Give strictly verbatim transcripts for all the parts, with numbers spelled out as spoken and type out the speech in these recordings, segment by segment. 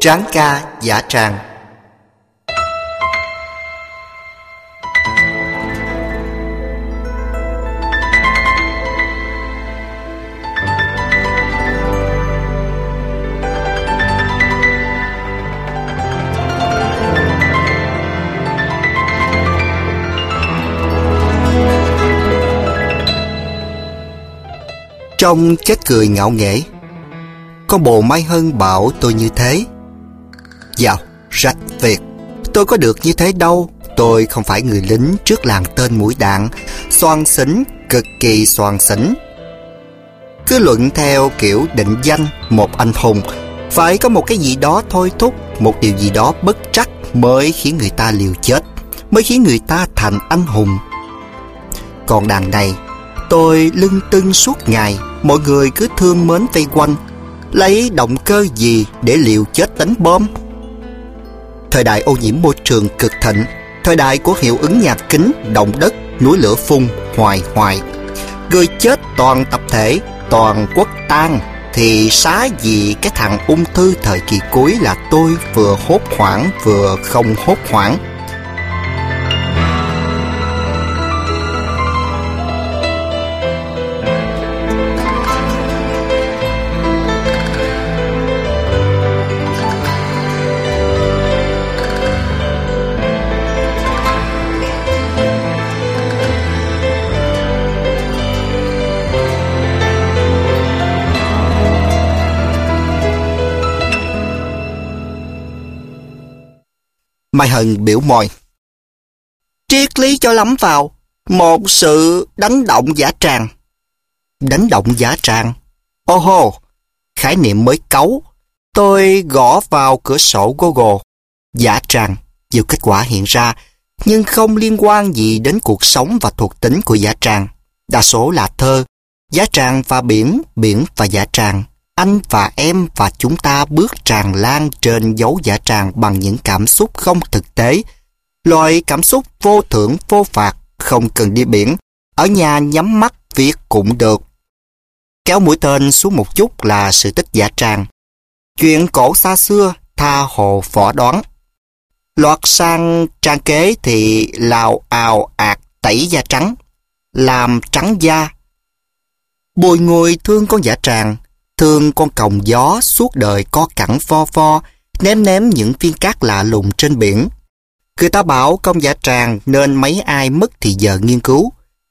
Tráng ca dã tràng. Trong chết cười ngạo nghễ, con bồ Mai Hân bảo tôi như thế. Dạo, rách việc. Tôi có được như thế đâu. Tôi không phải người lính trước làng tên mũi đạn, xoan xính, cực kỳ xoan xính. Cứ luận theo kiểu định danh một anh hùng, phải có một cái gì đó thôi thúc, một điều gì đó bất trắc mới khiến người ta liều chết, mới khiến người ta thành anh hùng. Còn đằng này, tôi lưng tưng suốt ngày, mọi người cứ thương mến vây quanh, lấy động cơ gì để liều chết đánh bom? Thời đại ô nhiễm môi trường cực thịnh, thời đại của hiệu ứng nhà kính, động đất, núi lửa phun hoài hoài, người chết toàn tập thể, toàn quốc tan, thì xá gì cái thằng ung thư thời kỳ cuối là tôi vừa hốt hoảng vừa không hốt hoảng. Mai Hân biểu môi. Triết lý cho lắm vào. Một sự đánh động dã tràng. Đánh động dã tràng? Ô hô, khái niệm mới cấu. Tôi gõ vào cửa sổ Google. Dã tràng, nhiều kết quả hiện ra, nhưng không liên quan gì đến cuộc sống và thuộc tính của dã tràng. Đa số là thơ. Dã tràng và biển, biển và dã tràng. Anh và em và chúng ta bước tràn lan trên dấu dã tràng bằng những cảm xúc không thực tế. Loại cảm xúc vô thưởng vô phạt, không cần đi biển. Ở nhà nhắm mắt viết cũng được. Kéo mũi tên xuống một chút là sự tích dã tràng. Chuyện cổ xa xưa, tha hồ phỏng đoán. Loạt sang trang kế thì lào ào ạt tẩy da trắng, làm trắng da. Bồi ngồi thương con dã tràng, thương con còng gió suốt đời co cẳng vo vo, ném ném những viên cát lạ lùng trên biển. Người ta bảo con dã tràng nên mấy ai mất thì giờ nghiên cứu.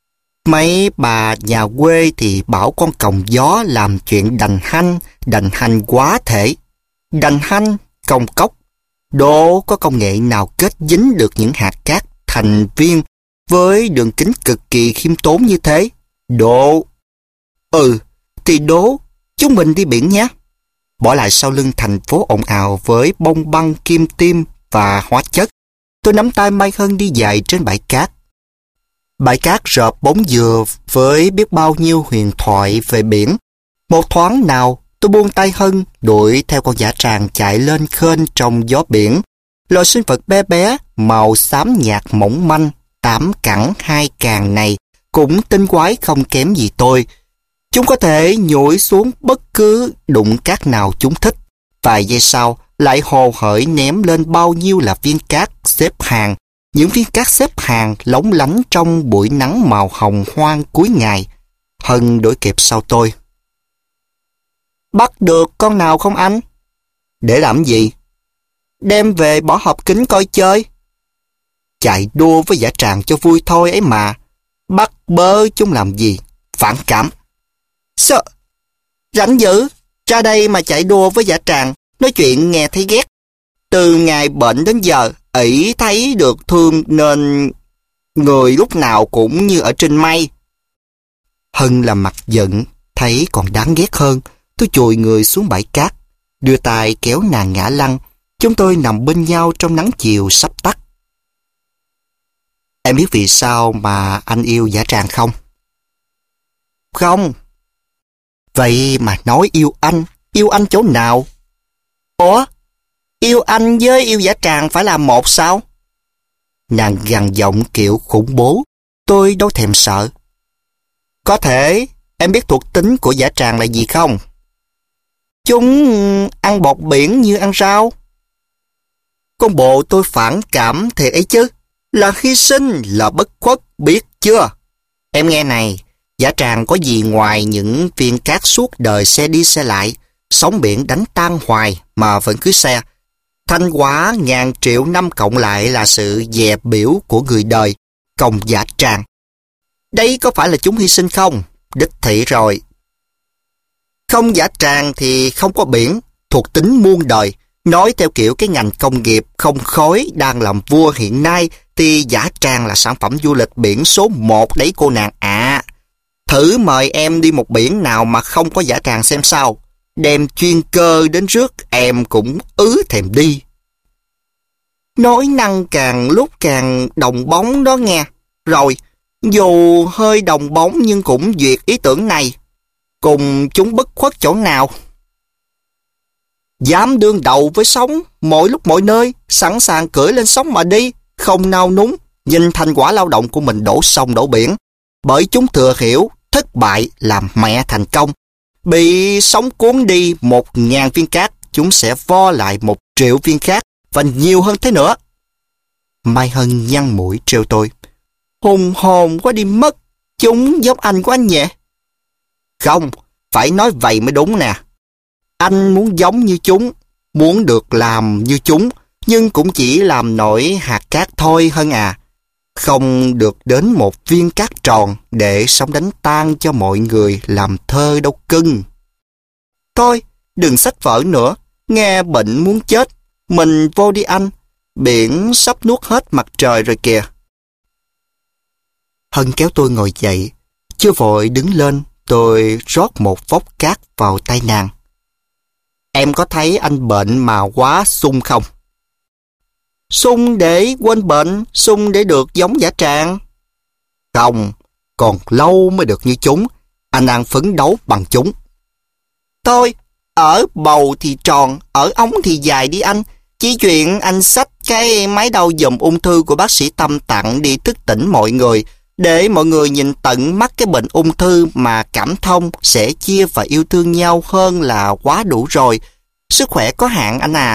Mấy bà nhà quê thì bảo con còng gió làm chuyện đành hanh, đành hanh quá thể. Đành hanh, còng cốc. Đố có công nghệ nào kết dính được những hạt cát thành viên với đường kính cực kỳ khiêm tốn như thế? Đố. Ừ, thì đố. Chúng mình đi biển nhé. Bỏ lại sau lưng thành phố ồn ào với bông băng kim tiêm và hóa chất. Tôi nắm tay Mai Hân đi dài trên bãi cát. Bãi cát rợp bóng dừa với biết bao nhiêu huyền thoại về biển. Một thoáng nào, tôi buông tay Hân, đuổi theo con dã tràng chạy lên khênh trong gió biển. Loài sinh vật bé bé, màu xám nhạt mỏng manh, tám cẳng hai càng này cũng tinh quái không kém gì tôi. Chúng có thể nhủi xuống bất cứ đụng cát nào chúng thích. Vài giây sau, lại hồ hởi ném lên bao nhiêu là viên cát xếp hàng. Những viên cát xếp hàng lóng lánh trong buổi nắng màu hồng hoang cuối ngày. Hân đuổi kịp sau tôi. Bắt được con nào không anh? Để làm gì? Đem về bỏ hộp kính coi chơi. Chạy đua với dã tràng cho vui thôi ấy mà. Bắt bớ chúng làm gì? Phản cảm. Sợ, rảnh dữ, ra đây mà chạy đua với dã tràng, nói chuyện nghe thấy ghét. Từ ngày bệnh đến giờ, ỷ thấy được thương nên người lúc nào cũng như ở trên mây. Hân làm mặt giận, thấy còn đáng ghét hơn. Tôi chùi người xuống bãi cát, đưa tay kéo nàng ngã lăn. Chúng tôi nằm bên nhau trong nắng chiều sắp tắt. Em biết vì sao mà anh yêu dã tràng không? Không. Vậy mà nói yêu anh, yêu anh chỗ nào? Ủa? Yêu anh với yêu dã tràng phải là một sao? Nàng gằn giọng kiểu khủng bố. Tôi đâu thèm sợ. Có thể. Em biết thuộc tính của dã tràng là gì không? Chúng ăn bọt biển như ăn rau. Con bộ tôi phản cảm thiệt ấy chứ. Là hy sinh, là bất khuất, biết chưa? Em nghe này, Dã Tràng có gì ngoài những viên cát suốt đời xe đi xe lại, sóng biển đánh tan hoài mà vẫn cứ xe. Thành quả ngàn triệu năm cộng lại là sự dè biểu của người đời, công Dã Tràng. Đấy có phải là chúng hy sinh không? Đích thị rồi. Không Dã Tràng thì không có biển, thuộc tính muôn đời. Nói theo kiểu cái ngành công nghiệp không khói đang làm vua hiện nay thì Dã Tràng là sản phẩm du lịch biển số một đấy cô nàng ạ. À, thử mời em đi một biển nào mà không có Dã Tràng xem sao. Đem chuyên cơ đến rước em cũng ứ thèm đi. Nói năng càng lúc càng đồng bóng đó nghe. Rồi, dù hơi đồng bóng nhưng cũng duyệt ý tưởng này. Cùng chúng bất khuất chỗ nào? Dám đương đầu với sóng, mỗi lúc mỗi nơi, sẵn sàng cưỡi lên sóng mà đi, không nao núng, nhìn thành quả lao động của mình đổ sông đổ biển. Bởi chúng thừa hiểu, thất bại làm mẹ thành công. Bị sóng cuốn đi một ngàn viên cát, chúng sẽ vo lại một triệu viên cát, và nhiều hơn thế nữa. Mai Hân nhăn mũi trêu tôi. Hùng hồn quá đi mất, chúng giống anh của anh nhỉ? Không, phải nói vậy mới đúng nè. Anh muốn giống như chúng, muốn được làm như chúng, nhưng cũng chỉ làm nổi hạt cát thôi Hân à. Không được đến một viên cát tròn để sóng đánh tan cho mọi người làm thơ đâu cưng. Thôi, đừng sách vở nữa, nghe bệnh muốn chết. Mình vô đi anh, biển sắp nuốt hết mặt trời rồi kìa. Hân kéo tôi ngồi dậy, chưa vội đứng lên, tôi rót một vốc cát vào tay nàng. Em có thấy anh bệnh mà quá sung không? Sung để quên bệnh, sung để được giống Dã Tràng. Không, còn lâu mới được như chúng. Anh đang phấn đấu bằng chúng. Thôi, ở bầu thì tròn, ở ống thì dài đi anh. Chỉ chuyện anh xách cái máy đau dùm ung thư của bác sĩ Tâm tặng đi thức tỉnh mọi người, để mọi người nhìn tận mắt cái bệnh ung thư mà cảm thông, sẽ chia và yêu thương nhau hơn là quá đủ rồi. Sức khỏe có hạn anh à.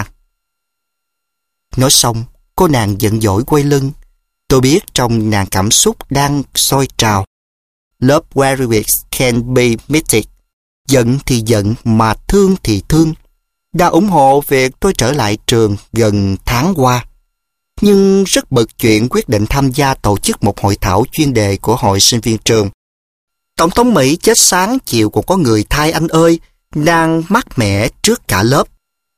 Nói xong, cô nàng giận dỗi quay lưng. Tôi biết trong nàng cảm xúc đang sôi trào. Love very weak can be mythic. Giận thì giận mà thương thì thương. Đã ủng hộ việc tôi trở lại trường gần tháng qua. Nhưng rất bực chuyện quyết định tham gia tổ chức một hội thảo chuyên đề của hội sinh viên trường. Tổng thống Mỹ chết sáng chiều còn có người thay anh ơi, đang mát mẻ trước cả lớp.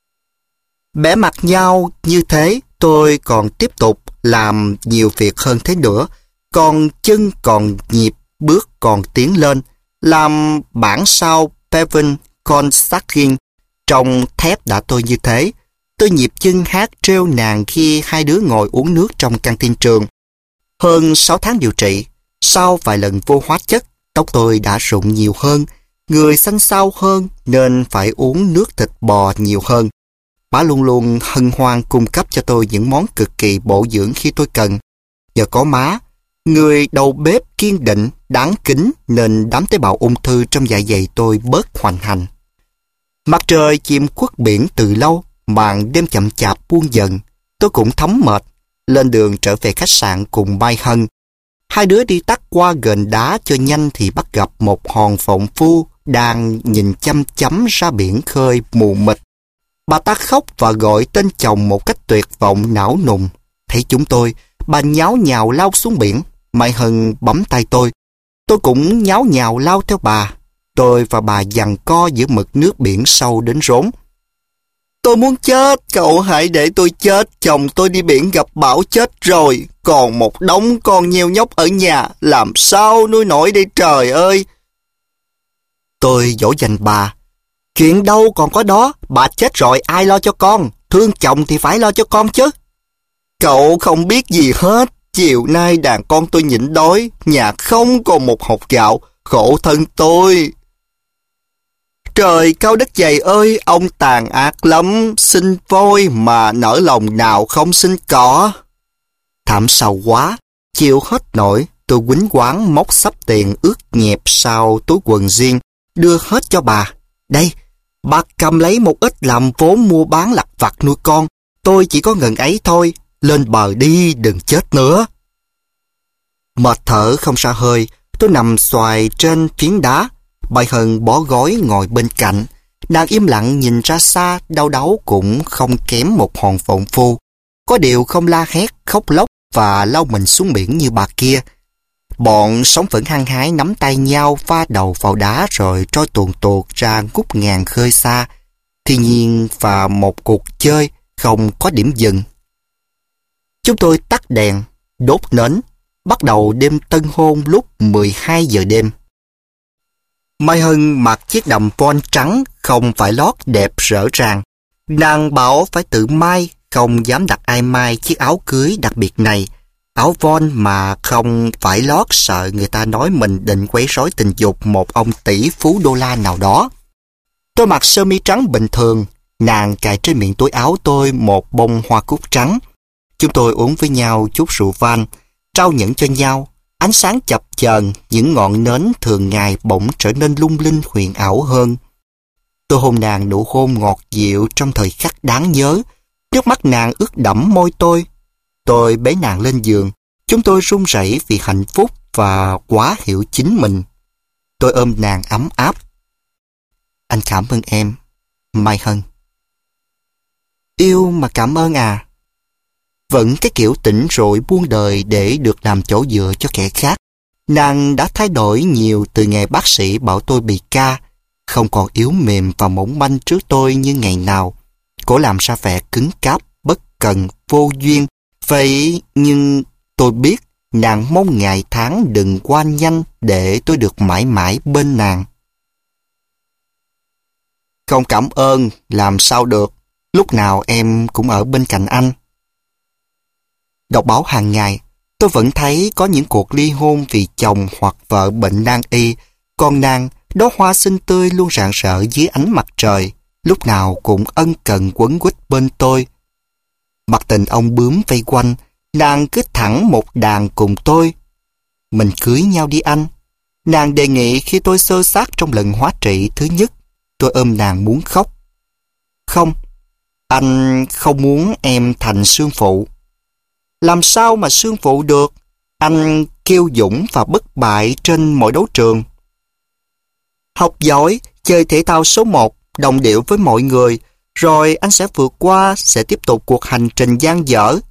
Bẻ mặt nhau như thế, tôi còn tiếp tục làm nhiều việc hơn thế nữa. Còn chân còn nhịp, bước còn tiến lên. Làm bản sao Pevin Constantine trong thép đã tôi như thế. Tôi nhịp chân hát treo nàng khi hai đứa ngồi uống nước trong căng tin trường. Hơn sáu tháng điều trị, sau vài lần vô hóa chất, tóc tôi đã rụng nhiều hơn, người xanh xao hơn nên phải uống nước thịt bò nhiều hơn. Bà luôn luôn hân hoan cung cấp cho tôi những món cực kỳ bổ dưỡng khi tôi cần. Nhờ có má, người đầu bếp kiên định, đáng kính nên đám tế bào ung thư trong dạ dày tôi bớt hoành hành. Mặt trời chìm khuất biển từ lâu, màn đêm chậm chạp buông dần. Tôi cũng thấm mệt, lên đường trở về khách sạn cùng Mai Hân. Hai đứa đi tắt qua gần đá cho nhanh thì bắt gặp một hòn phộng phu đang nhìn chăm chăm ra biển khơi mù mịt. Bà ta khóc và gọi tên chồng một cách tuyệt vọng não nùng. Thấy chúng tôi, bà nháo nhào lao xuống biển. Mai Hân bấm tay tôi. Tôi cũng nháo nhào lao theo bà. Tôi và bà giằng co giữa mực nước biển sâu đến rốn. Tôi muốn chết, cậu hãy để tôi chết. Chồng tôi đi biển gặp bão chết rồi. Còn một đống con nheo nhóc ở nhà, làm sao nuôi nổi đây trời ơi. Tôi dỗ dành bà. Chuyện đâu còn có đó, bà chết rồi ai lo cho con, thương chồng thì phải lo cho con chứ. Cậu không biết gì hết, chiều nay đàn con tôi nhịn đói, nhà không còn một hột gạo, khổ thân tôi. Trời cao đất dày ơi, ông tàn ác lắm, sinh voi mà nở lòng nào không sinh cỏ. Thảm sầu quá, chịu hết nổi, tôi quýnh quáng móc xấp tiền ướt nhẹp sau túi quần jean, đưa hết cho bà. Đây, bà cầm lấy một ít làm vốn mua bán lặt vặt nuôi con. tôi chỉ có ngần ấy thôi, lên bờ đi, đừng chết nữa. Mệt thở không ra hơi, tôi nằm xoài trên phiến đá. Bà Hân bó gối ngồi bên cạnh. Nàng im lặng nhìn ra xa, đau đáu cũng không kém một hòn phượng phu. Có điều không la hét, khóc lóc và lau mình xuống biển như bà kia. Bọn sống vẫn hăng hái nắm tay nhau, va đầu vào đá rồi trôi tuồn tuột ra ngút ngàn khơi xa. Thiên nhiên và một cuộc chơi không có điểm dừng. Chúng tôi tắt đèn, đốt nến, bắt đầu đêm tân hôn lúc mười hai giờ đêm. Mai Hân mặc chiếc đầm voan trắng không phải lót đẹp rỡ ràng. Nàng bảo phải tự may, không dám đặt ai may chiếc áo cưới đặc biệt này. Áo voan mà không phải lót sợ người ta nói mình định quấy rối tình dục một ông tỷ phú đô la nào đó. Tôi mặc sơ mi trắng bình thường, nàng cài trên miệng túi áo tôi một bông hoa cúc trắng. Chúng tôi uống với nhau chút rượu vang, trao nhẫn cho nhau. Ánh sáng chập chờn, những ngọn nến thường ngày bỗng trở nên lung linh huyền ảo hơn. Tôi hôn nàng nụ hôn ngọt dịu trong thời khắc đáng nhớ. Nước mắt nàng ướt đẫm môi tôi. Tôi bế nàng lên giường. Chúng tôi run rẩy vì hạnh phúc và quá hiểu chính mình. Tôi ôm nàng ấm áp. Anh cảm ơn em, Mai Hân. Yêu mà cảm ơn à? Vẫn cái kiểu tỉnh rội buông đời để được làm chỗ dựa cho kẻ khác. Nàng đã thay đổi nhiều từ ngày bác sĩ bảo tôi bị ca, không còn yếu mềm và mỏng manh trước tôi như ngày nào. Cổ làm ra vẻ cứng cáp, bất cần, vô duyên. Vậy nhưng tôi biết nàng mong ngày tháng đừng qua nhanh để tôi được mãi mãi bên nàng. Không cảm ơn, làm sao được. Lúc nào em cũng ở bên cạnh anh. Đọc báo hàng ngày, tôi vẫn thấy có những cuộc ly hôn vì chồng hoặc vợ bệnh nan y, còn nàng, đóa hoa xinh tươi luôn rạng rỡ dưới ánh mặt trời, lúc nào cũng ân cần quấn quýt bên tôi. Mặt tình ông bướm vây quanh, nàng cứ thẳng một đàn cùng tôi. Mình cưới nhau đi anh. Nàng đề nghị khi tôi xơ xác trong lần hóa trị thứ nhất. Tôi ôm nàng muốn khóc. Không, anh không muốn em thành xương phụ. Làm sao mà xương phụ được? Anh kiêu dũng và bất bại trên mọi đấu trường. Học giỏi, chơi thể thao số một, đồng điệu với mọi người, rồi anh sẽ vượt qua, sẽ tiếp tục cuộc hành trình dang dở.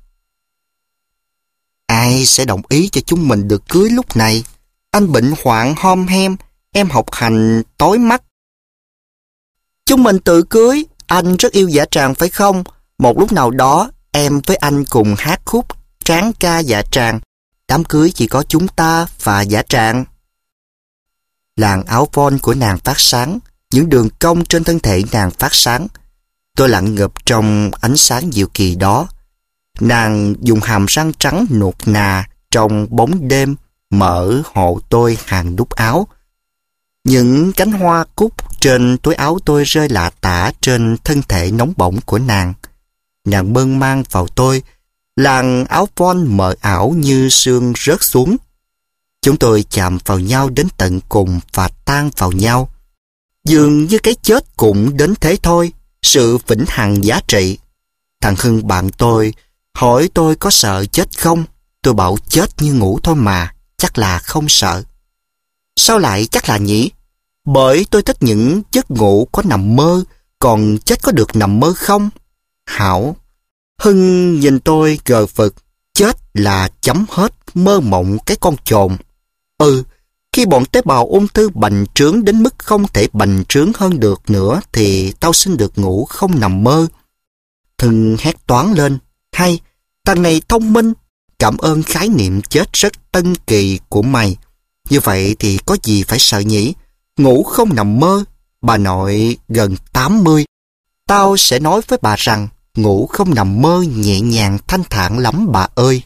Ai sẽ đồng ý cho chúng mình được cưới lúc này? Anh bệnh hoạn hom hem, em học hành tối mắt. Chúng mình tự cưới, anh rất yêu dã tràng phải không? Một lúc nào đó, em với anh cùng hát khúc tráng ca dã tràng. Đám cưới chỉ có chúng ta và dã tràng. Làn áo voan của nàng phát sáng, những đường cong trên thân thể nàng phát sáng. Tôi lặng ngập trong ánh sáng diệu kỳ đó. Nàng dùng hàm răng trắng nuột nà trong bóng đêm mở hộ tôi hàng đút áo. Những cánh hoa cúc trên túi áo tôi rơi lạ tả trên thân thể nóng bỏng của nàng. Nàng mơn man vào tôi, làn áo voan mờ ảo như sương rớt xuống. Chúng tôi chạm vào nhau đến tận cùng và tan vào nhau. Dường như cái chết cũng đến thế thôi, sự vĩnh hằng giá trị. Thằng Hưng bạn tôi hỏi tôi có sợ chết không? Tôi bảo chết như ngủ thôi mà, chắc là không sợ. Sao lại chắc là nhỉ? Bởi tôi thích những giấc ngủ có nằm mơ, còn chết có được nằm mơ không? Hảo. Hưng nhìn tôi gờ vực, chết là chấm hết, mơ mộng cái con chồn. Ừ, khi bọn tế bào ung thư bành trướng đến mức không thể bành trướng hơn được nữa thì tao xin được ngủ không nằm mơ. Hưng hét toáng lên, hay, thằng này thông minh, cảm ơn khái niệm chết rất tân kỳ của mày. Như vậy thì có gì phải sợ nhỉ? Ngủ không nằm mơ, bà nội gần tám mươi. Tao sẽ nói với bà rằng ngủ không nằm mơ nhẹ nhàng thanh thản lắm bà ơi.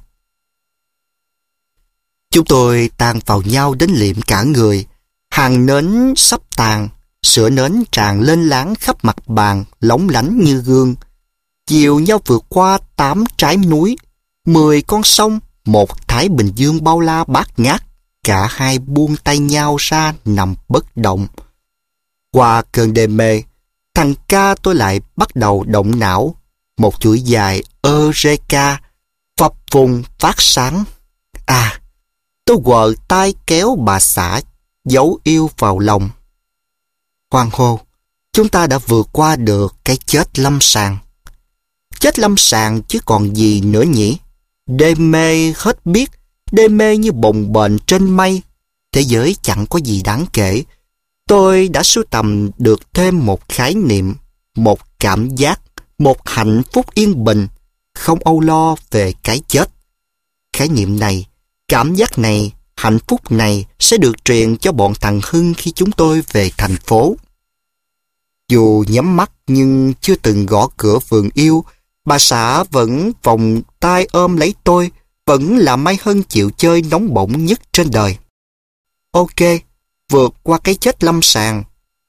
Chúng tôi tan vào nhau đến liệm cả người. Hàng nến sắp tàn, sữa nến tràn lên láng khắp mặt bàn, lóng lánh như gương. Chiều nhau vượt qua tám trái núi, mười con sông, một Thái Bình Dương bao la bát ngát. Cả hai buông tay nhau ra nằm bất động. Qua cơn đê mê, thằng ca tôi lại bắt đầu động não. một chuỗi dài Eureka phập phùng phát sáng. À, tôi quờ tay kéo bà xã giấu yêu vào lòng. Hoan hô, chúng ta đã vượt qua được cái chết lâm sàng. Chết lâm sàng chứ còn gì nữa nhỉ? Đê mê hết biết, đê mê như bồng bềnh trên mây. Thế giới chẳng có gì đáng kể. Tôi đã sưu tầm được thêm một khái niệm, một cảm giác, một hạnh phúc yên bình, không âu lo về cái chết. Khái niệm này, cảm giác này, hạnh phúc này sẽ được truyền cho bọn thằng Hưng khi chúng tôi về thành phố. Dù nhắm mắt nhưng chưa từng gõ cửa vườn yêu, bà xã vẫn vòng tay ôm lấy tôi, vẫn là Mai Hân chịu chơi nóng bỏng nhất trên đời. Ok, vượt qua cái chết lâm sàng.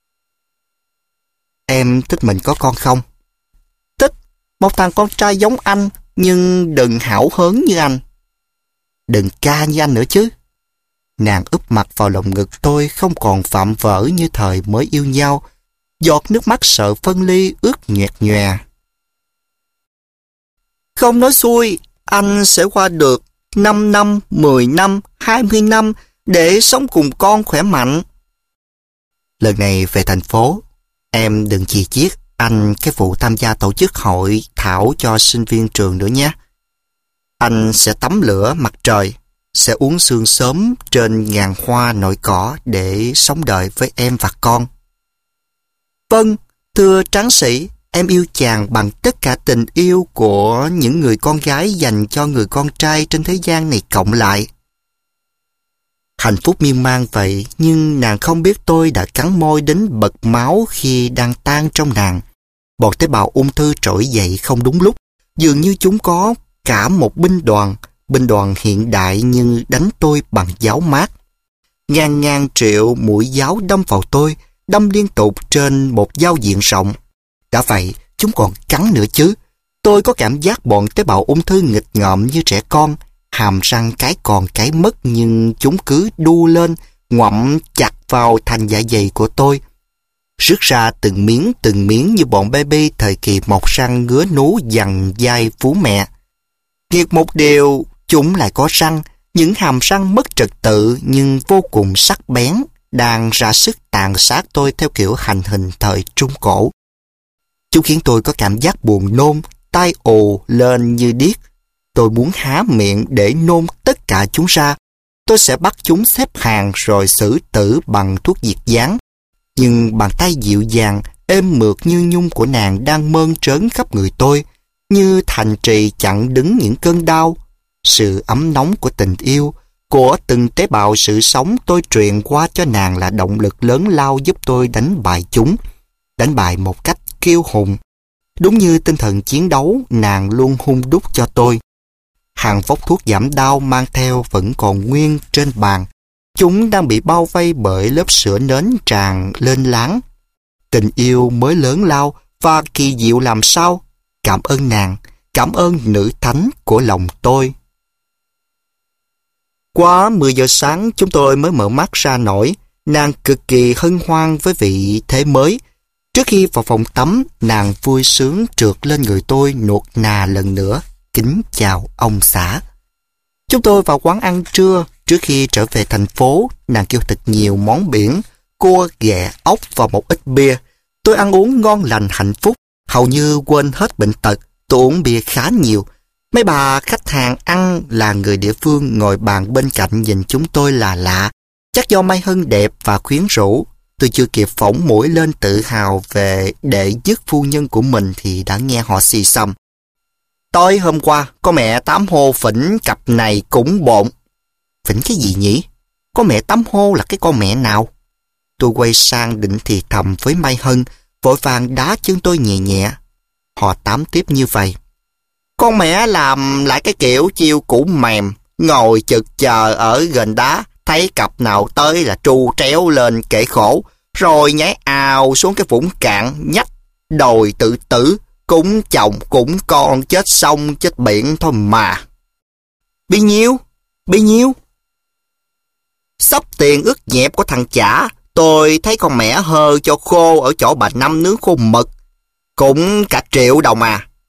Em thích mình có con không? Thích, một thằng con trai giống anh, nhưng đừng hão hớn như anh. Đừng ca như anh nữa chứ. Nàng úp mặt vào lồng ngực tôi không còn vạm vỡ như thời mới yêu nhau. Giọt nước mắt sợ phân ly ướt nhoẹt nhòe. Không nói xuôi, anh sẽ qua được năm năm, mười năm, hai mươi năm để sống cùng con khỏe mạnh. Lần này về thành phố, em đừng chì chiết anh cái vụ tham gia tổ chức hội thảo cho sinh viên trường nữa nhé. Anh sẽ tắm lửa mặt trời, sẽ uống sương sớm trên ngàn hoa nổi cỏ để sống đời với em và con. Vâng, thưa tráng sĩ, em yêu chàng bằng tất cả tình yêu của những người con gái dành cho người con trai trên thế gian này cộng lại. Hạnh phúc miên man vậy, nhưng nàng không biết tôi đã cắn môi đến bật máu khi đang tan trong nàng. Bọn tế bào ung thư trỗi dậy không đúng lúc, dường như chúng có cả một binh đoàn, binh đoàn hiện đại nhưng đánh tôi bằng giáo mát. Ngàn ngàn triệu mũi giáo đâm vào tôi, đâm liên tục trên một giao diện rộng. Đã vậy, chúng còn cắn nữa chứ. Tôi có cảm giác bọn tế bào ung thư nghịch ngợm như trẻ con, hàm răng cái còn cái mất nhưng chúng cứ đu lên, ngoặm chặt vào thành dạ dày của tôi. Rứt ra từng miếng từng miếng như bọn baby thời kỳ mọc răng ngứa nú dằn dai phú mẹ. Nghiệt một điều, chúng lại có răng, những hàm răng mất trật tự nhưng vô cùng sắc bén, đang ra sức tàn sát tôi theo kiểu hành hình thời Trung Cổ. Chúng khiến tôi có cảm giác buồn nôn, tai ồ lên như điếc. Tôi muốn há miệng để nôn tất cả chúng ra. Tôi sẽ bắt chúng xếp hàng rồi xử tử bằng thuốc diệt gián. Nhưng bàn tay dịu dàng, êm mượt như nhung của nàng đang mơn trớn khắp người tôi, như thành trì chặn đứng những cơn đau. Sự ấm nóng của tình yêu, của từng tế bào sự sống tôi truyền qua cho nàng là động lực lớn lao giúp tôi đánh bại chúng. Đánh bại một cách kiêu hùng. Đúng như tinh thần chiến đấu nàng luôn hun đúc cho tôi. Hàng vốc thuốc giảm đau mang theo vẫn còn nguyên trên bàn. Chúng đang bị bao vây bởi lớp sữa nến tràn lên láng. Tình yêu mới lớn lao và kỳ diệu làm sao. Cảm ơn nàng, cảm ơn nữ thánh của lòng tôi. Quá mười giờ sáng chúng tôi mới mở mắt ra nổi. Nàng cực kỳ hân hoan với vị thế mới. Trước khi vào phòng tắm, nàng vui sướng trượt lên người tôi nuột nà lần nữa. Kính chào ông xã. Chúng tôi vào quán ăn trưa. Trước khi trở về thành phố, nàng kêu thật nhiều món biển, cua, ghẹ, ốc và một ít bia. Tôi ăn uống ngon lành hạnh phúc, hầu như quên hết bệnh tật. Tôi uống bia khá nhiều. Mấy bà khách hàng ăn là người địa phương ngồi bàn bên cạnh nhìn chúng tôi là lạ. Chắc do Mai Hân đẹp và quyến rũ. Tôi chưa kịp phỏng mũi lên tự hào về đệ nhất phu nhân của mình thì đã nghe họ xì xầm. Tối hôm qua, có mẹ tám hô phỉnh cặp này cũng bộn. Phỉnh cái gì nhỉ? Có mẹ tám hô là cái con mẹ nào? Tôi quay sang định thì thầm với Mai Hân, vội vàng đá chân tôi nhẹ nhẹ. Họ tám tiếp như vậy. Con mẹ làm lại cái kiểu chiêu củ mềm, ngồi chực chờ ở gần đá, thấy cặp nào tới là tru tréo lên kể khổ, rồi nhảy ào xuống cái vũng cạn, nhách, đòi tự tử, cũng chồng cũng con chết sông chết biển thôi mà. Bấy nhiêu? Bấy nhiêu? Sắp tiền ướt nhẹp của thằng chả, tôi thấy con mẹ hơ cho khô ở chỗ bà Năm nướng khô mực. Cũng cả triệu đồng à.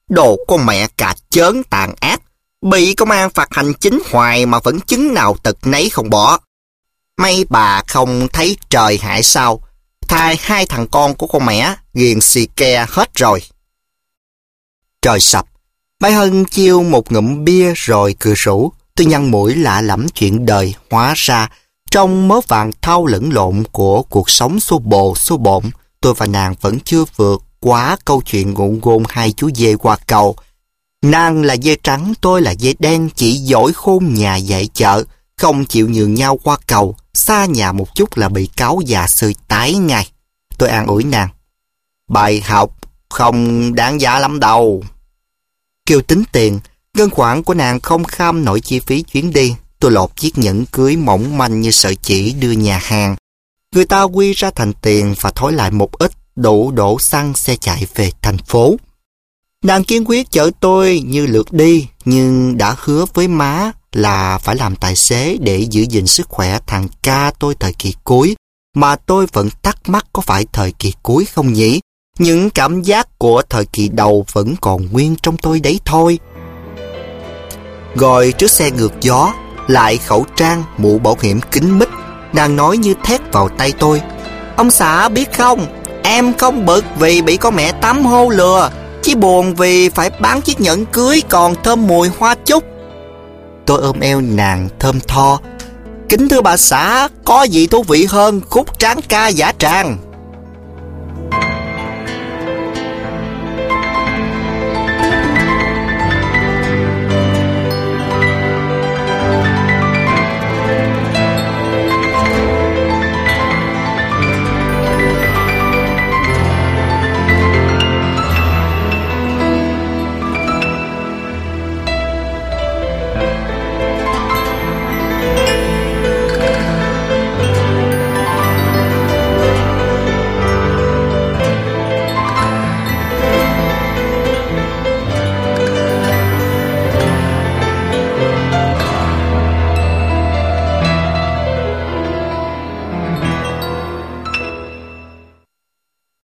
Đồ con mẹ cà chớn tàn ác, bị công an phạt hành chính hoài mà vẫn chứng nào tật nấy không bỏ. Mấy bà không thấy trời hại sao, thai hai thằng con của con mẹ ghiền xì ke hết rồi. Trời sập, Mai Hân chiêu một ngụm bia rồi cười rủ. Tôi nhăn mũi lạ lẫm chuyện đời, hóa ra trong mớ vàng thau lẫn lộn của cuộc sống xô bồ xô bộn, tôi và nàng vẫn chưa vượt quá câu chuyện ngụ ngôn hai chú dê qua cầu. Nàng là dê trắng, tôi là dê đen, chỉ giỏi khôn nhà dạy chợ, không chịu nhường nhau qua cầu, xa nhà một chút là bị cáo già sơi tái ngay. Tôi an ủi nàng, bài học không đáng giá lắm đâu. Kêu tính tiền, ngân khoản của nàng không kham nổi chi phí chuyến đi. Tôi lột chiếc nhẫn cưới mỏng manh như sợi chỉ đưa nhà hàng. Người ta quy ra thành tiền và thối lại một ít, đủ đổ xăng xe chạy về thành phố. Nàng kiên quyết chở tôi như lượt đi, nhưng đã hứa với má là phải làm tài xế để giữ gìn sức khỏe thằng ca tôi thời kỳ cuối. Mà tôi vẫn thắc mắc có phải thời kỳ cuối không nhỉ? Những cảm giác của thời kỳ đầu vẫn còn nguyên trong tôi đấy thôi. Ngồi trước xe ngược gió, lại khẩu trang, mũ bảo hiểm kín mít, nàng nói như thét vào tay tôi, ông xã biết không, em không bực vì bị con mẹ tắm hô lừa, chỉ buồn vì phải bán chiếc nhẫn cưới còn thơm mùi hoa chúc. Tôi ôm eo nàng thơm tho, kính thưa bà xã, có gì thú vị hơn khúc tráng ca giả tràng.